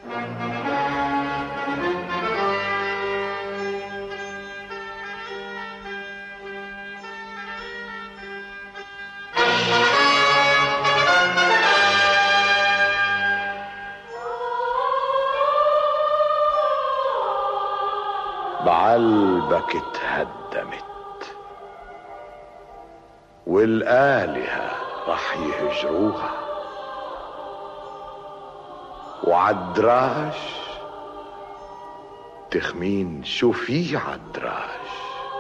بعلبك اتهدمت والآلهة رح يهجروها، وعدراش تخمين شو في عدراش،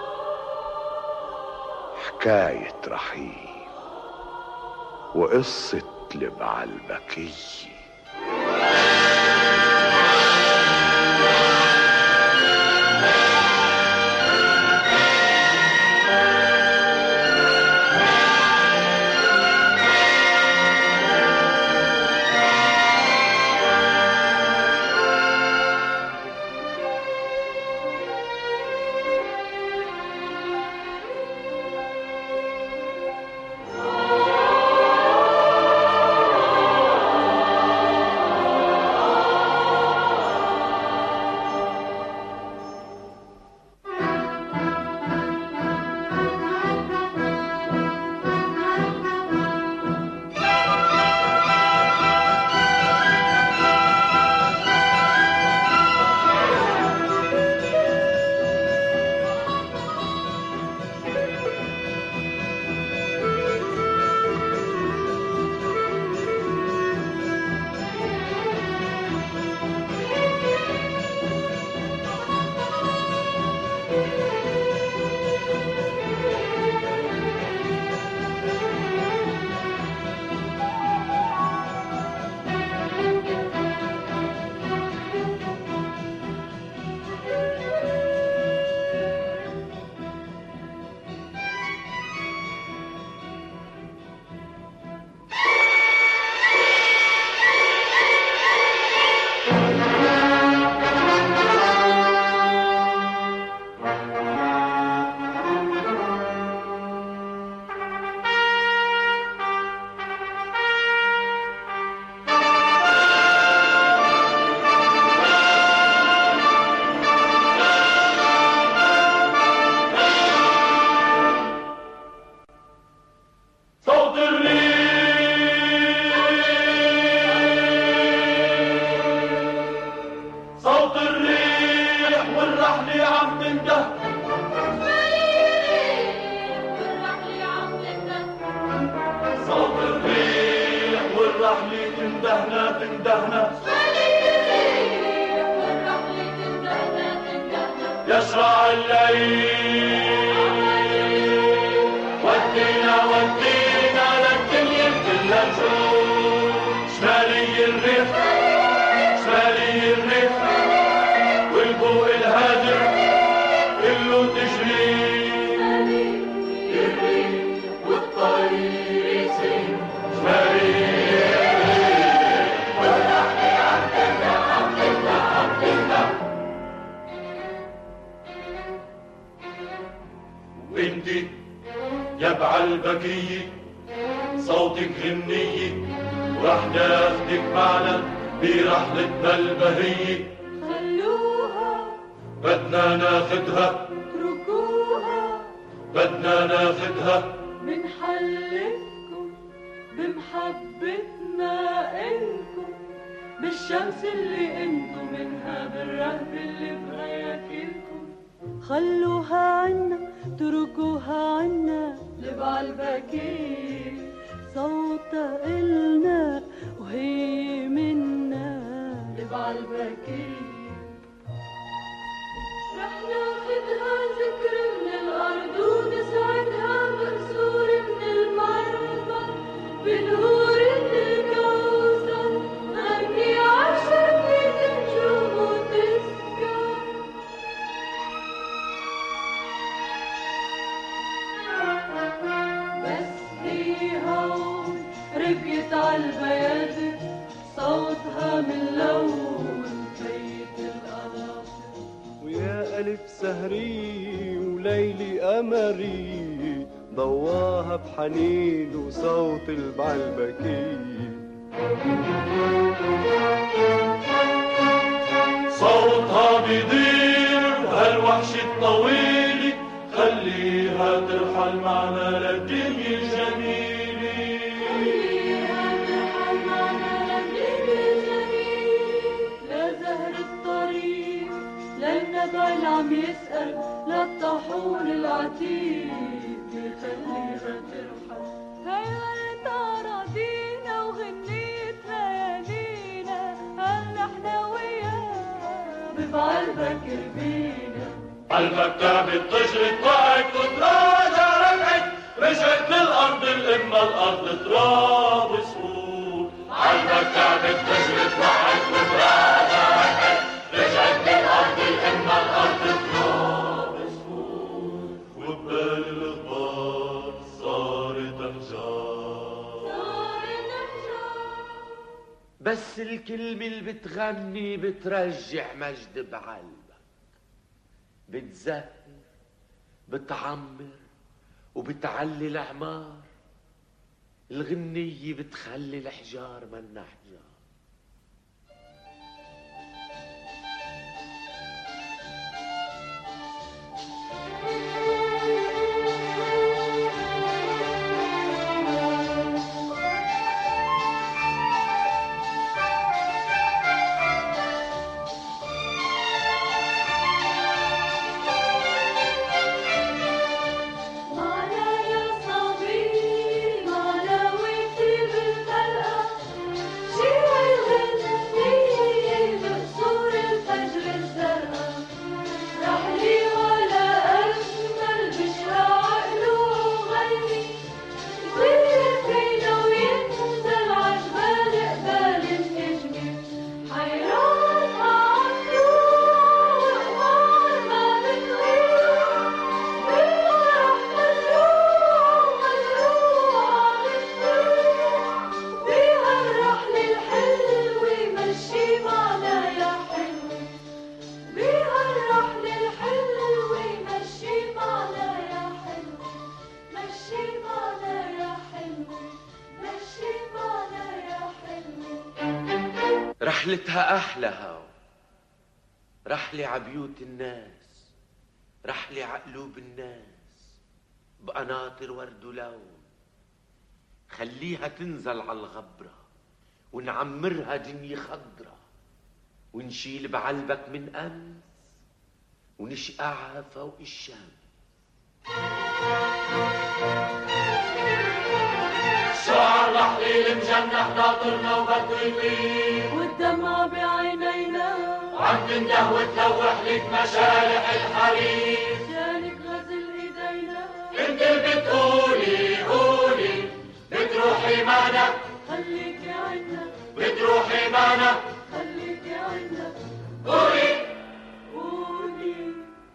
حكاية رحيم وقصة لبعلبكية. وانتي يا بعلبكية صوتك غنية، ورح ناخدك معنا برحلتنا البهية. خلوها بدنا ناخدها، اتركوها بدنا ناخدها، بنحلفكم بمحبتنا إلكم، بالشمس اللي انتو منها، بالرهب اللي بغياكلكم. خلوها عنا اتركوها عنا، لبعلبكية صوتها إلنا وهي منا، لبعلبكية. رح ناخدها ذكر من الأرض ونسعدها بقصور من المرمى، بنهور الكوثر نغني عشرة نجوم وتسكر. بس هي هون ربيت عالبيادر، صوتها من لون بيت القناطر. ويا ألف سهري وليلي قمري، ضواها بحنين وصوت البعلبكية. يضيع بهالوحش الطويل، خليها ترحل معنا للدنيا الجميلة. خليها ترحل معنا للدنيا الجميلة، لزهر الطريق للنبع اللي عم يسأل، للطاحون العتيق خليها ترحل. هيا أراضينا وغنيت ليالينا، هل نحن وياك بقلبك ربينا. قلبك تعبت طشرت وقعت وتراجع رجعت، رجعت للأرض الإما الأرض تراب صخور. قلبك تعبت طشرت وقعت وتراجع رجعت، رجعت للأرض الإما الأرض تراب صخور. وبال الغبار صارت أحجار. بس الكلمة اللي بتغني بترجع مجد بعلبك، بتزهر بتعمر وبتعلي العمار. الغنية بتخلي الحجار منا حجار. رحلتها أحلى هاو، رحلة عبيوت الناس، رحلة عقلوب الناس بقناطر ورد ولون. خليها تنزل على الغبرة ونعمرها دنيا خضرة، ونشيل بعلبك من أمس ونشقعها فوق الشمس. شعر رحلي المجنح ناطرنا وبده يطير، والدمع بعينينا عم تنده وتلوح لك مشارح الحرير. جانك غزل ايدينا، انت اللي بتقولي قولي بتروحي معنا، خليكي عنا بتروحي معنا، خليكي عنا. قولي قولي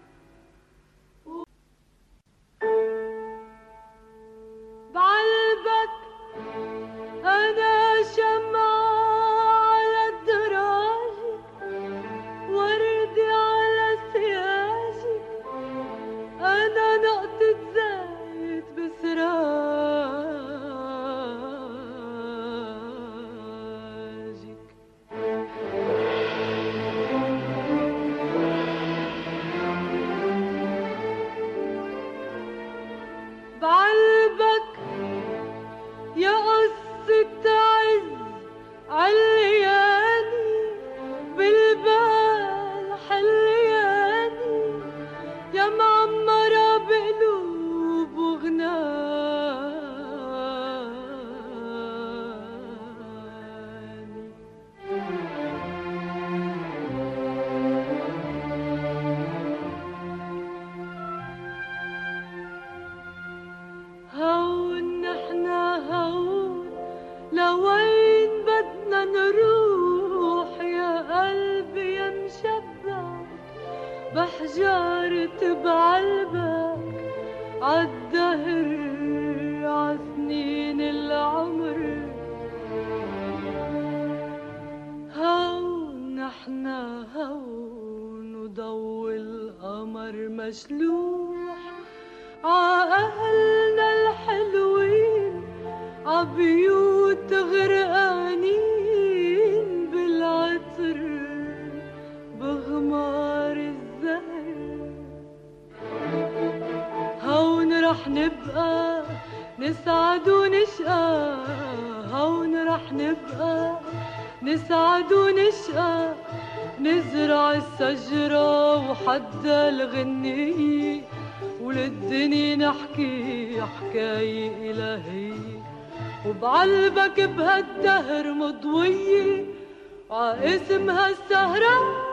بعلبك أنا شمعة على الدراجة، وردي على سياجك، أنا نقطة زيت بسراجك. بعلبك يا قصة عز علياني، بالبال حلياني، يا معمرة بقلوب وغناني. هون نحنا هون، لوين بدنا نروح يا قلبي يا مشبعك بحجارة بعلبك، عالدهر عسنين العمر. هون نحنا هون، وضو القمر مشلوح عأهلنا الحلوين، عبيوت غرقانين بالعطر بغمار نسعد ونشقى نزرع الشجرة وحدى الغنية وللدنيا نحكي حكاية إلهية وبعلبك بهالدهر مضوية عاسمها السهرة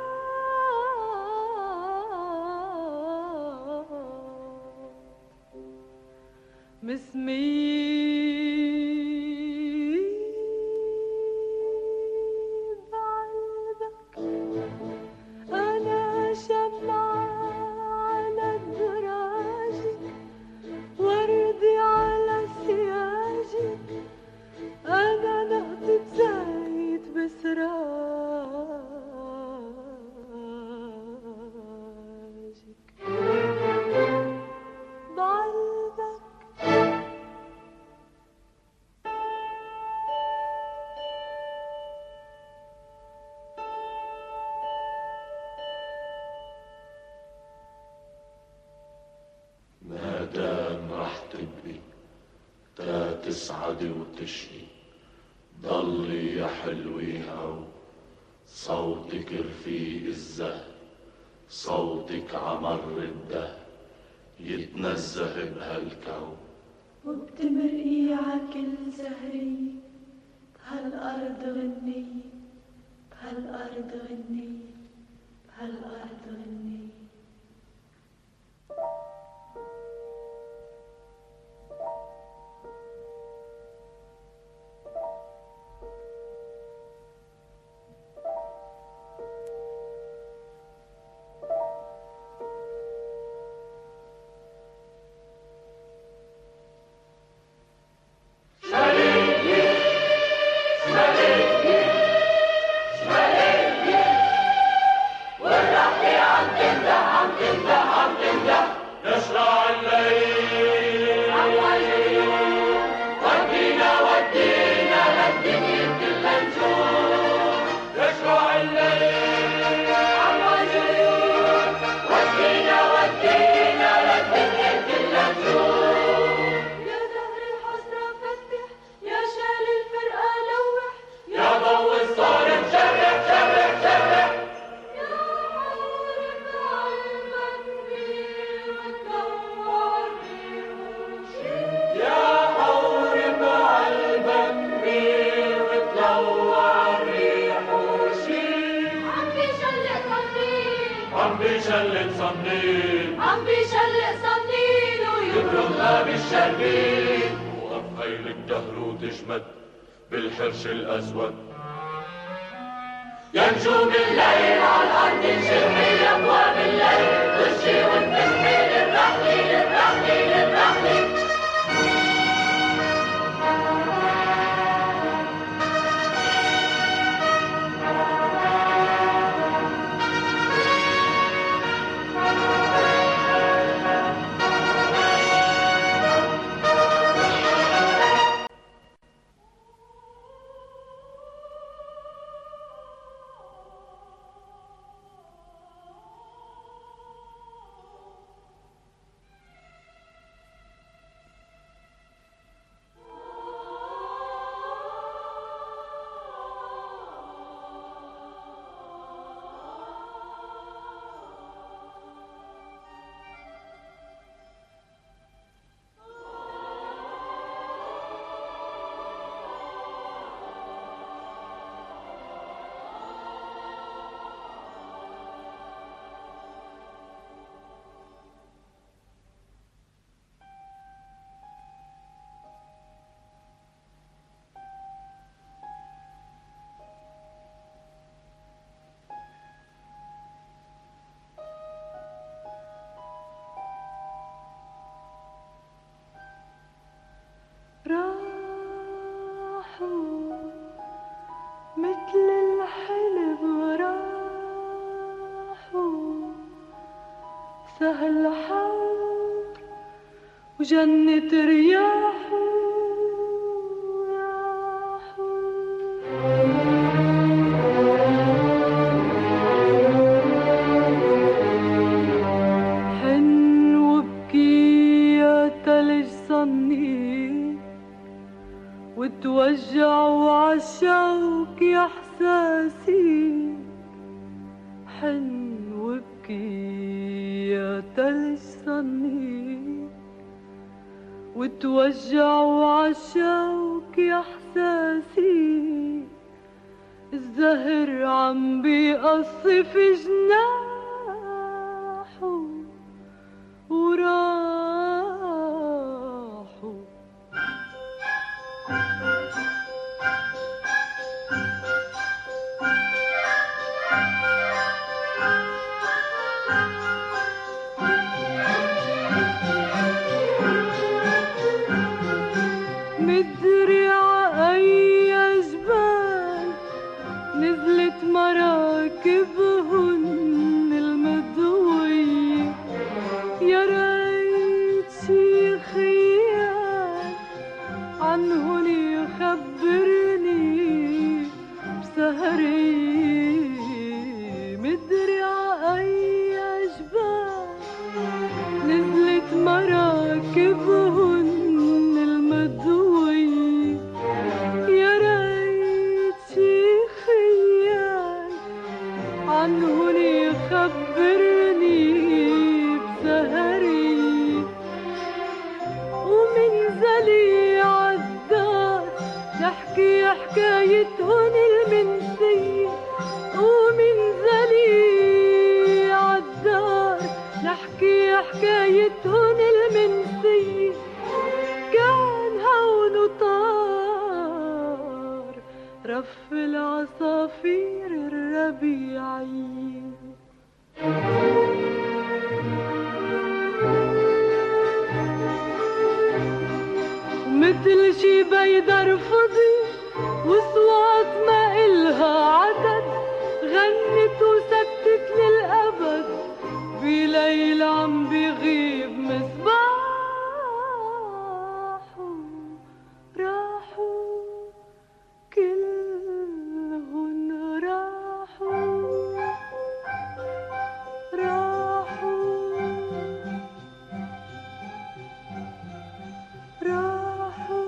مسمية بعلبك أنا شمعة على دراجك وردي على سياجك أنا نقطة زيت بسراجك بعلبك ما دام رح تبقي تا تسعدي وتشقي ضلي يا حلوي هو صوتك رفيق الزهر صوتك عمر الدهر يتنزه بهالكون وبتمرقي عكل زهرية بهالأرض غنية بهالأرض غنية بهالأرض غنية عم بيشلق صنين ويبرمها بالشربين وقف هيل الدهر وتجمد بالحرش الأسود يا نجوم الليل على الأرض نشرحي أبواب الليل وشي ونفتحي للرحلي للرحلي للرحلي سهل حار وجنة رياح حن وبكي يا تلج صني وتوجع وعالشوك يا عني وتوجعوا عالشوك يا احساسي، الزهر عم بيقصف جناحه وراحوا. مدري عأي جبال نزلت مراكبهن المضوية، يا ريت شي خيال عنهن يخبرني بسهري. مدري عأي جبال نزلت مراكبهن المضوية، يا ريت شي خيال عنهن يخبرني بسهري. ومن زلي عالدار نحكي حكايتهن المنسية، ومن زلي عالدار نحكي حكايتهن المنسية. كان هون وطار رف العصافير الربيعية. ومثل شي بيدر فضي وصوات ما إلها عدد، غنت وسكتت للأبد بليل عم بيغيب مصباحه. راحوا كلهن راحوا، راحوا راحوا.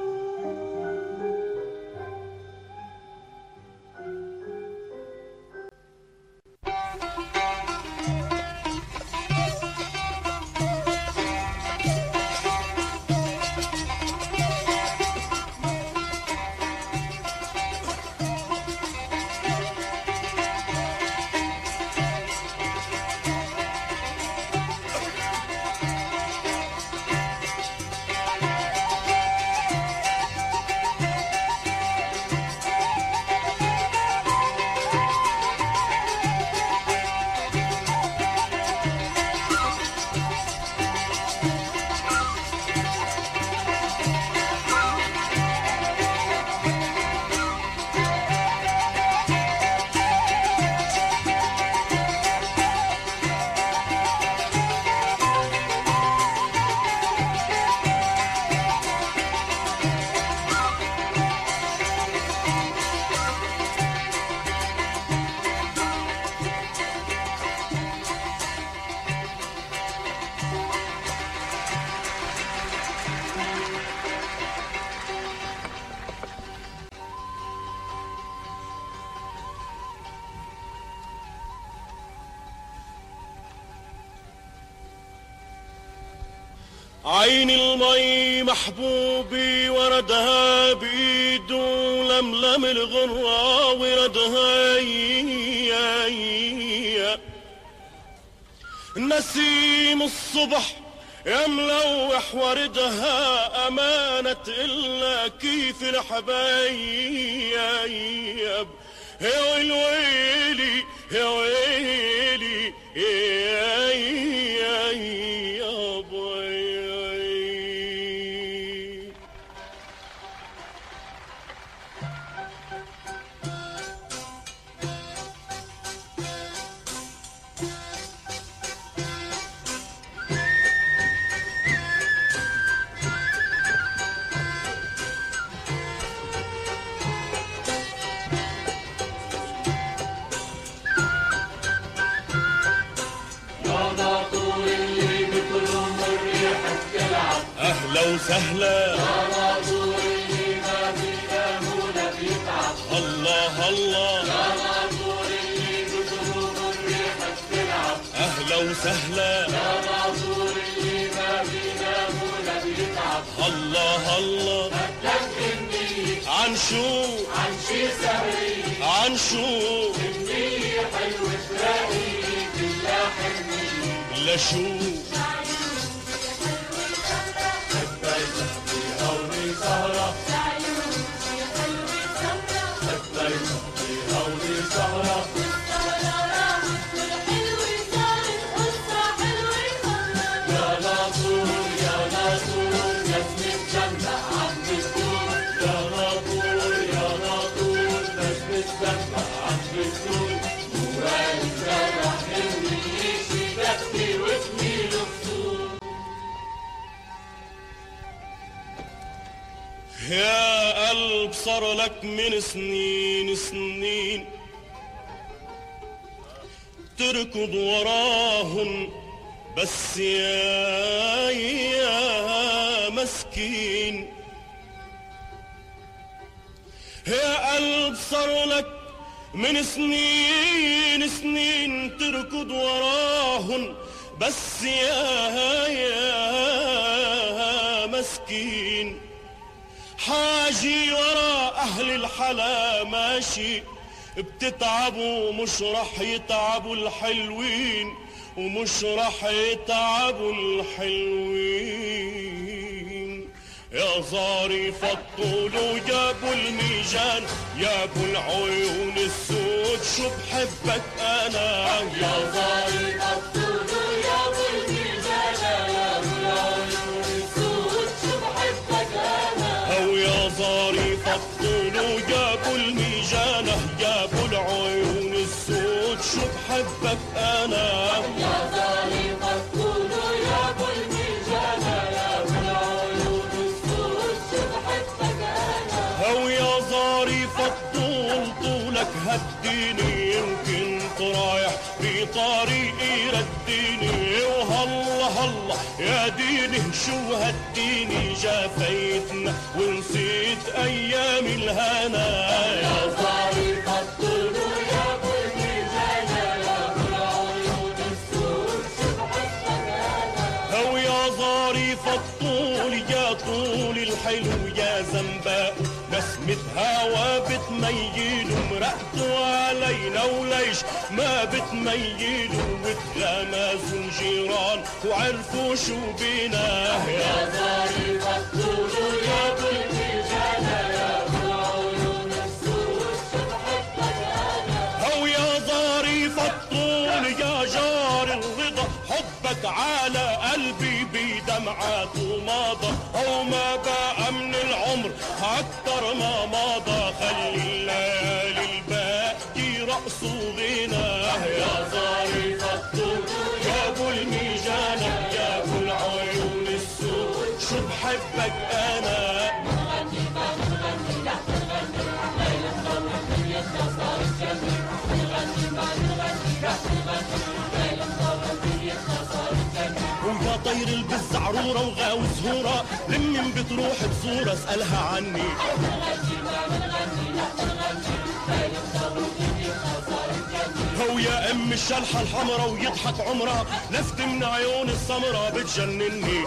عين المي محبوبي وردها بيد ولملم الغرة وردها نسيم الصبح يا ملوح وردها أمانة إلا كيف الحبايب. يا ويلي يا ويلي يا بوي. أهلا وسهلا يا ناظور اللي ما بينامونا بيتعب. الله الله يا ناظور اللي بقلوب الريحة بتلعب. أهلا وسهلا يا ناظور اللي يتعب الله الله بدك النية عن شو عن شي سهرية عن شو النية حلوة تلاقي كلها حنية لشو حبيتك بهوني سهرة حبيتك بهوني سهرة يا ناطور يا ناطور نسمة جنة عم بتدور يا ناطور يا ناطور نسمة جنة عم بتدور ووالد زرع حلوة شي بكي وتميل خصور يا قلب صار لك من سنين سنين تركض وراهن بس يا مسكين يا قلب صار لك من سنين سنين تركض وراهن بس يا مسكين حاجي ورا أهل الحلا ماشي بتتعبوا مش رح يتعبوا الحلوين ومش رح يتعبوا الحلوين يا ظريف الطول وجابوا الميجان جابوا العيون السود شو بحبك أنا يا ظريف الطول يا ابو الميزان يا ابو العيون السود شو بحبك انا أو يا ظريف الطول وجابوا الميجانة جابوا العيون السود شو بحبك أنا يا ظريف الطول يا ابو الميزان يا ابو العيون السود شو بحبك انا أو يا ظريف الطول طولك هديني يمكن رايح في طريقي رديني وهلا هلا يا ديني شو هديني جافيتنا ونسيت أيام الهنا يا ظريف الطول يا ابو الميزان يا ابو العيون السود شو بحبك انا أو يا ظريف الطول يا طول الحلو يا زنباء نسمة هوا بتميل ومرقتوا علينا وليش ما بتميل وتغمزوا الجيران وعرفوا شو بينا يا ظريف الطول يا ابو الميزان يا ابو العيون السود شو بحبك انا أو يا ظريف الطول يا جار الرضا حبك على قلبي بدمعات ومضى أو ما بقى من العمر أكتر ما مضى خلي الليالي الباقي رقص وغنى يا ظريف الطول يا ابو الميجانة يا ابو العيون السود شو بحبك انا ويا طير البز عرورة وغاوي زهورة لمن بتروح تزورة اسألها عني هو يا ام الشلحة الحمرا ويضحك عمرها لفت من عيون السمرة بتجنني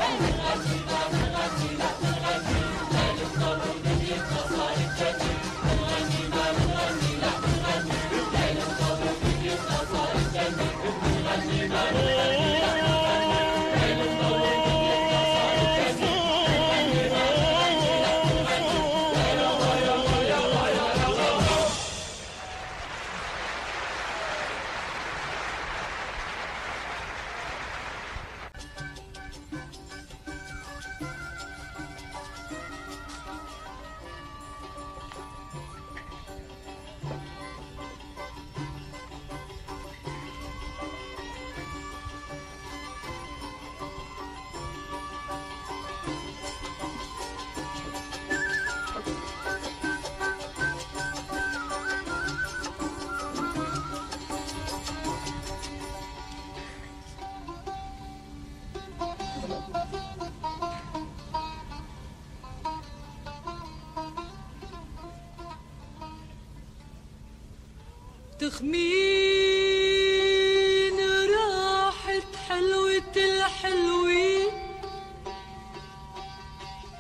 تخمين راحت حلوة الحلوين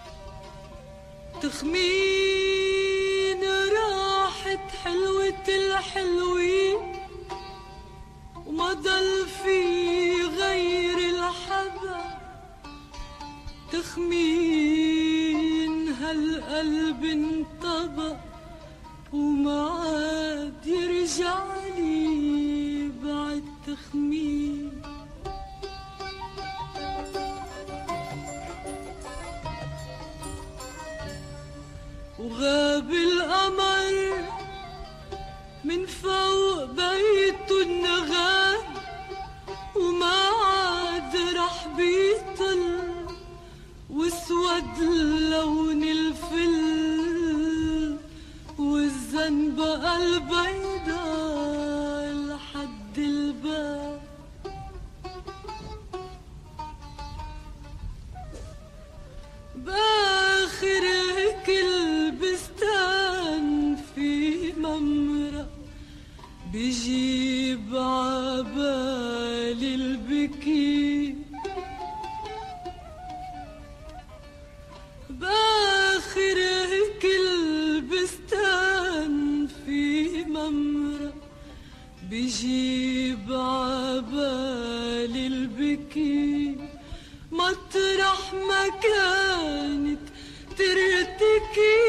تخمين راحت حلوة الحلوين وما ضل في غير الحبا. تخمين هالقلب انطبق وما عاد يرجع لي بعد تخمين. وغاب القمر من فوق بيت النغام وما عاد رح بيطل واسود لون الفل والزنبقة البيضاء لحد الباب. باخر كل بستان في ممرق بجيب عبالي البكي. باخر كل بستان في ممرق بجيب عبالي البكي. مطرح ما كانت ترتكي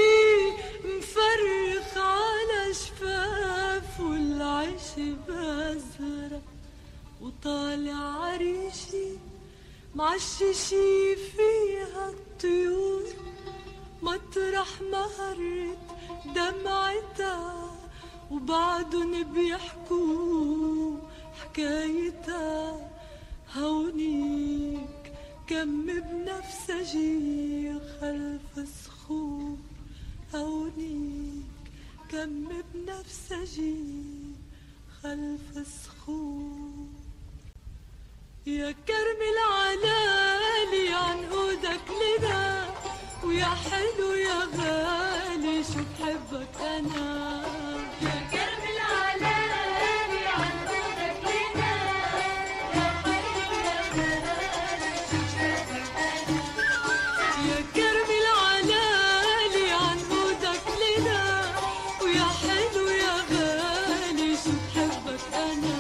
مفرخ على شفاف والعشب أزرق وطالع عريشي معششي فيها الطيور. مطرح ما هرت دمعتها وبعدن بيحكوا حكايتها. هونيك كم بنفسجي خلف صخور. هونيك كم بنفسجي خلف صخور. يا كرم العلالي عنقودك لنا ويا حلو يا غالي شو بحبك أنا. يا كرم العلالي عنقودك لنا يا حلو يا غالي شو بحبك أنا. يا كرم العلالي عنقودك لنا ويا حلو يا غالي شو بحبك أنا.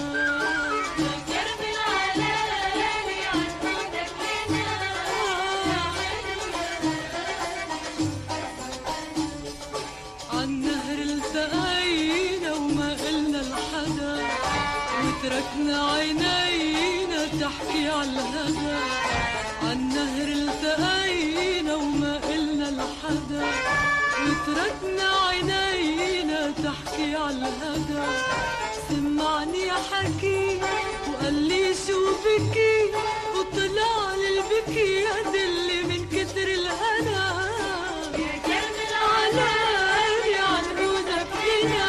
تركنا عينينا تحكي عالهدى. عالنهر التقينا وما قلنا لحدا. وتركنا عينينا تحكي عالهدى. سمعني حكي وقال لي شو بكي وطلع لي البكي يدلي من كتر الهنا. يا كرم العلالي عنقودك لنا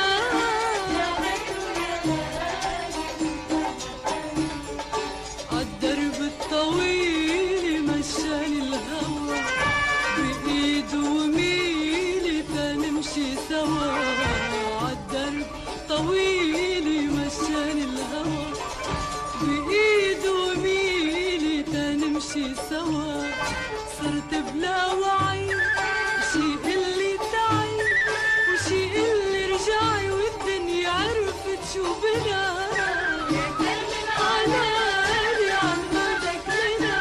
طويل مشاني الهوى بإيد وميلي تنمشي سوا. عالدرب طويل مشاني الهوى بإيد وميلي تنمشي سوا. صرت بلا وعي وشي اللي تعي وشي اللي رجعي والدنيا عرفت شو بنا. يا كرم العلالي عنقودك لنا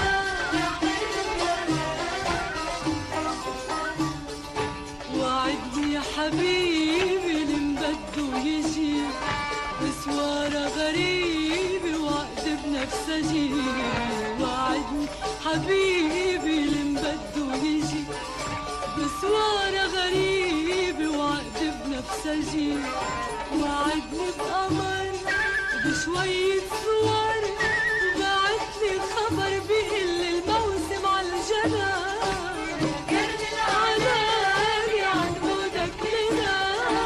وعدني يا حبيبي اللي مبده يجي بسوارة غريبة وعقد بنفسجي. وعدني حبيبي اللي مبده يجي بسوارة غريبة وعقد بنفسجي. وعدني بقمر بشوية صور وبعتلي خبر بيقل الموسم عالجنة. يا كرم العلالي عنقودك لنا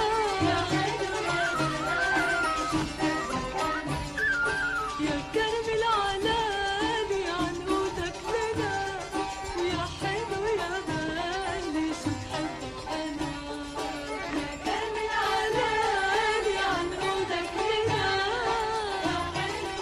يا كرم العلالي عنقودك لنا ويا حلو يا غالي شو بحبك أنا. يا كرم العلالي عنقودك لنا يا حلو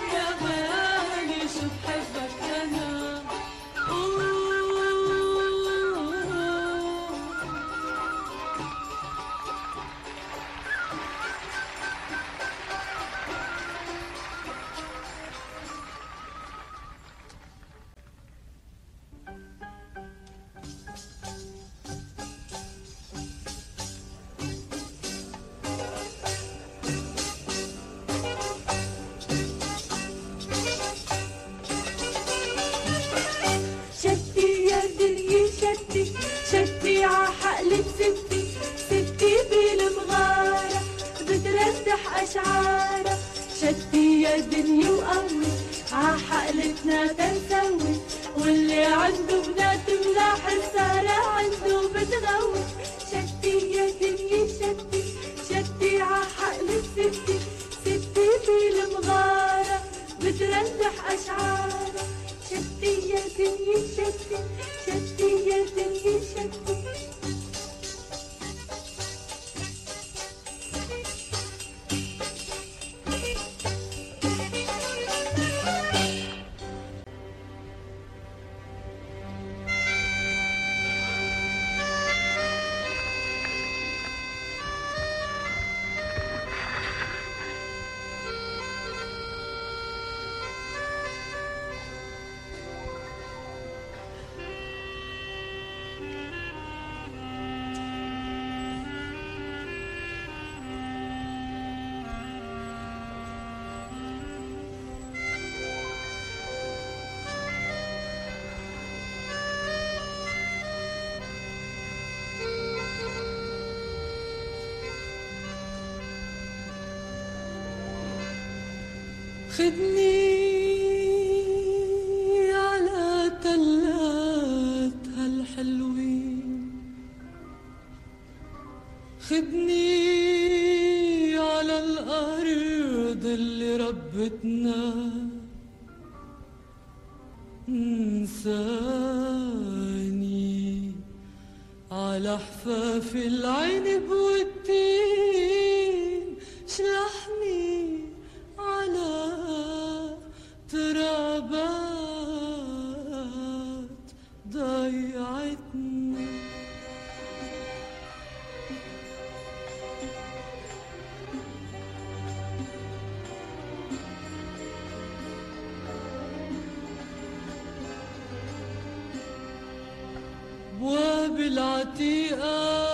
شتي يا دنيا وقوي عحقلتنا تنسوي، واللي عنده بنات ملاح السارة عنده بتغوي. شتي يا دنيا شتي شتي عحقل الستي، ستي في المغارة بترنح أشعارة. شتي يا دنيا شتي شتي يا دنيا شتي. خدني على تلات هالحلوين، خدني على الأرض اللي ربتنا، انساني على حفاف العنب والتين، شلحني على ترابات ضيعتني. بواب العتيقة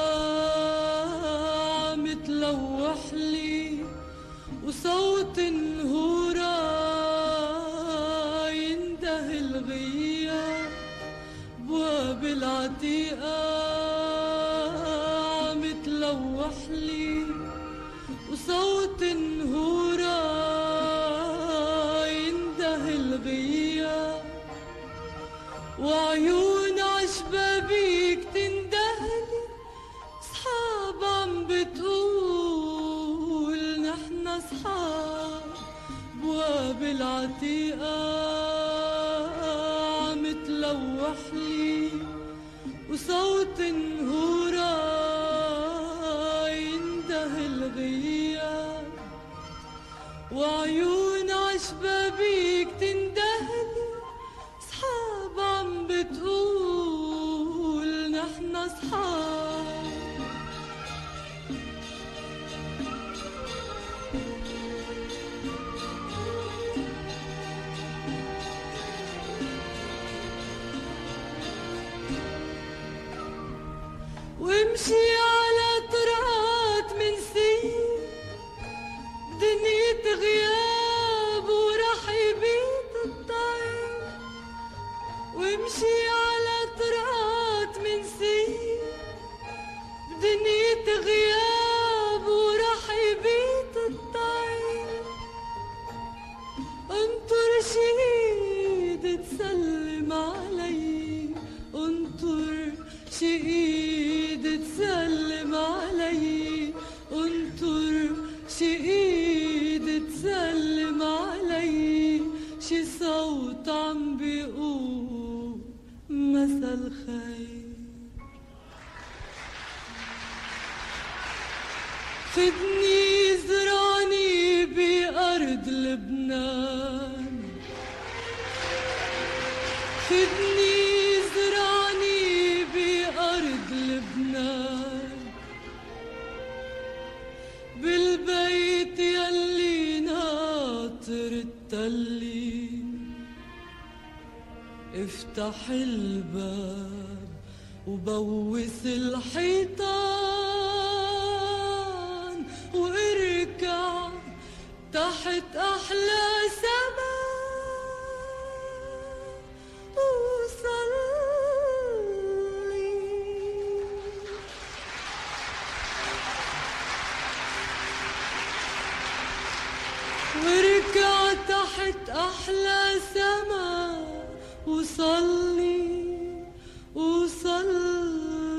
عم تلوح لي، وصوت النهورة ينده الغياب. بواب العتيقة عم تلوح لي، وصوت النهورة ينده الغياب. وعيون عشبابيك تندهلي، صحاب عم بتقول نحنا صحاب. بواب العتيقة عم تلوح لي، وصوت النهورة ينده الغياب. وعيون عشبابيك تندهلي، صحاب عم بتقول نحنا صحاب. وامشي على طرقات من سين، دنيا غياب وراح يبيت الطير. وامشي على طرقات من سين، دنيا غياب وراح يبيت الطير. انطر شهيد تسلم علي، انطر شهيد تسلم علي، انطر شهيد تسلم علي. شي صوت عم بيقول مساء الخير. خدني زرعني بأرض لبنان، خدني زرعني بأرض لبنان، بالبيت يلي ناطر التلين. افتح الباب وبوس الحيطان، واركع تحت أحلى سما وصلي. واركع تحت أحلى سما وصلي وصلي.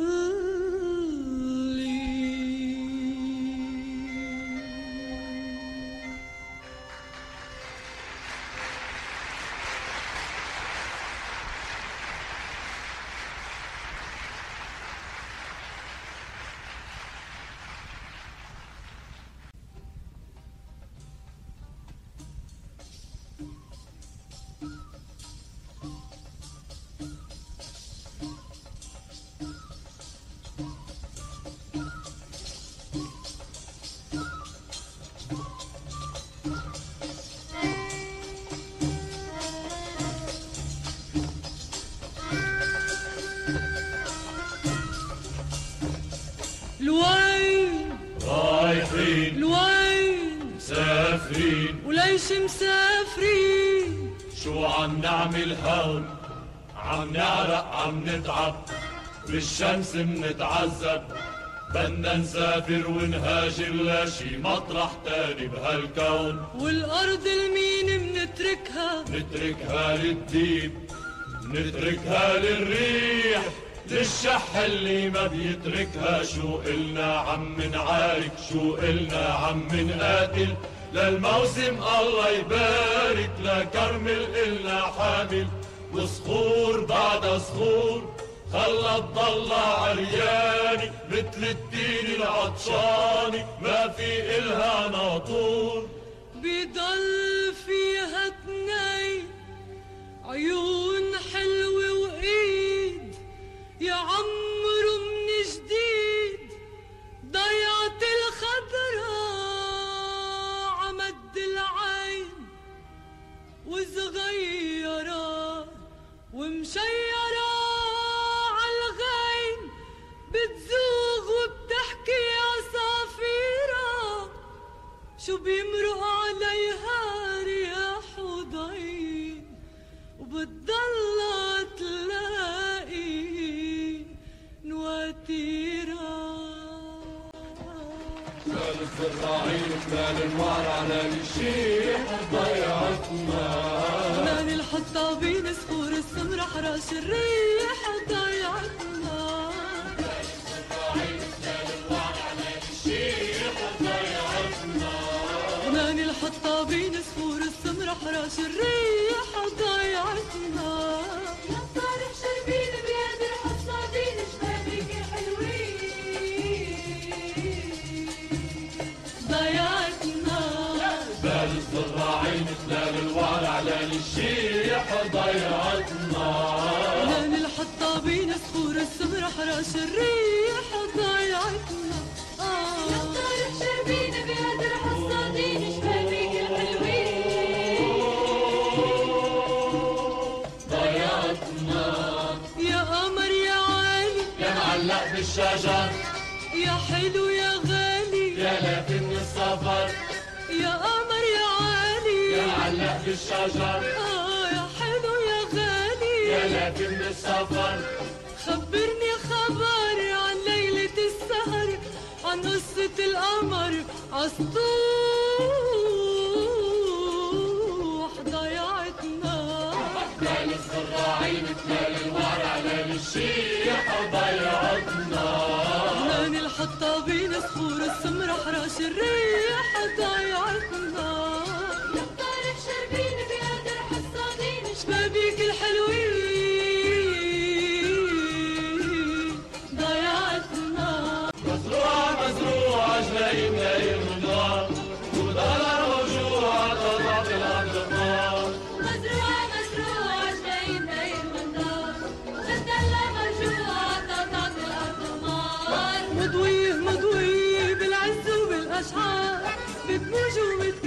لوين رايحين لوين مسافرين وليش مسافرين؟ شو عم نعمل هون؟ عم نعرق عم نتعب بالشمس منتعذب بدنا نسافر ونهاجر لشي مطرح تاني بهالكون. والأرض المين منتركها؟ نتركها للديب نتركها للريح للشح اللي ما بيتركها. شو إلنا عم نعارك شو إلنا عم نقاتل للموسم الله يبارك لكرمل إلنا حامل وصخور بعد صخور خلت ضل عرياني مثل التين العطشاني ما في إلها ناطور. بضل فيها اتنين عيون حلوة وإيد يعمروا من جديد ضيعت الخضراء عمد العين وصغيرة ومشيرة عالغين بتزوغ وبتحكي عصافيرة شو بيمرق عليها رياح وضيق وبتضلها تلاقي نواتيرة. مال الزراعين مال الوعر على الشيح ضيعتنا. مال الحطابين صخور السمر حراش الريح ضيعتنا. مال الزراعين مال الوعر على الشيح ضيعتنا. مال الحطابين صخور السمر حراش الريح ضيعتنا. يا صالح شربين بيد الحصادين شبابيك الحلوين ضيعتنا. مال الزراعين مال الوعر على الشيح ضيعتنا. مال الحطابين صخور السمر حراش الريح ضيعتنا. يا صالح شربين بيد الحصادين شبابيك الحلوين ضيعتنا. يا قمر يا عالي يا معلق بالشجر يا حلو يا غالي يا لافت من السفر يا قمر يا عالي يا معلق بالشجر يا حلو يا غالي يا لافت من السفر. خبرني خبر عن ليلة السهر عن قصة القمر عالسطوح ضيعتنا. مال الزراعين مال الوعر على الشيح ضيعتنا. من الحطابين صخور السمر حراش الريح ضيعتنا. يا صالح شربين بيد الحصادين شبابيك الحلوين ضيعتنا. مزروعة مزروعة جناين نايم من نار وبضلها موجوعة تضعف الأرض النار. مزروعة مزروعة جناين نايم من دار وبتدلى مرجوعة تطعت الأرض نار. مضويه مضويه بالعز وبالأشعار بتموج وبتكون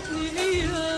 ضيعتني إياه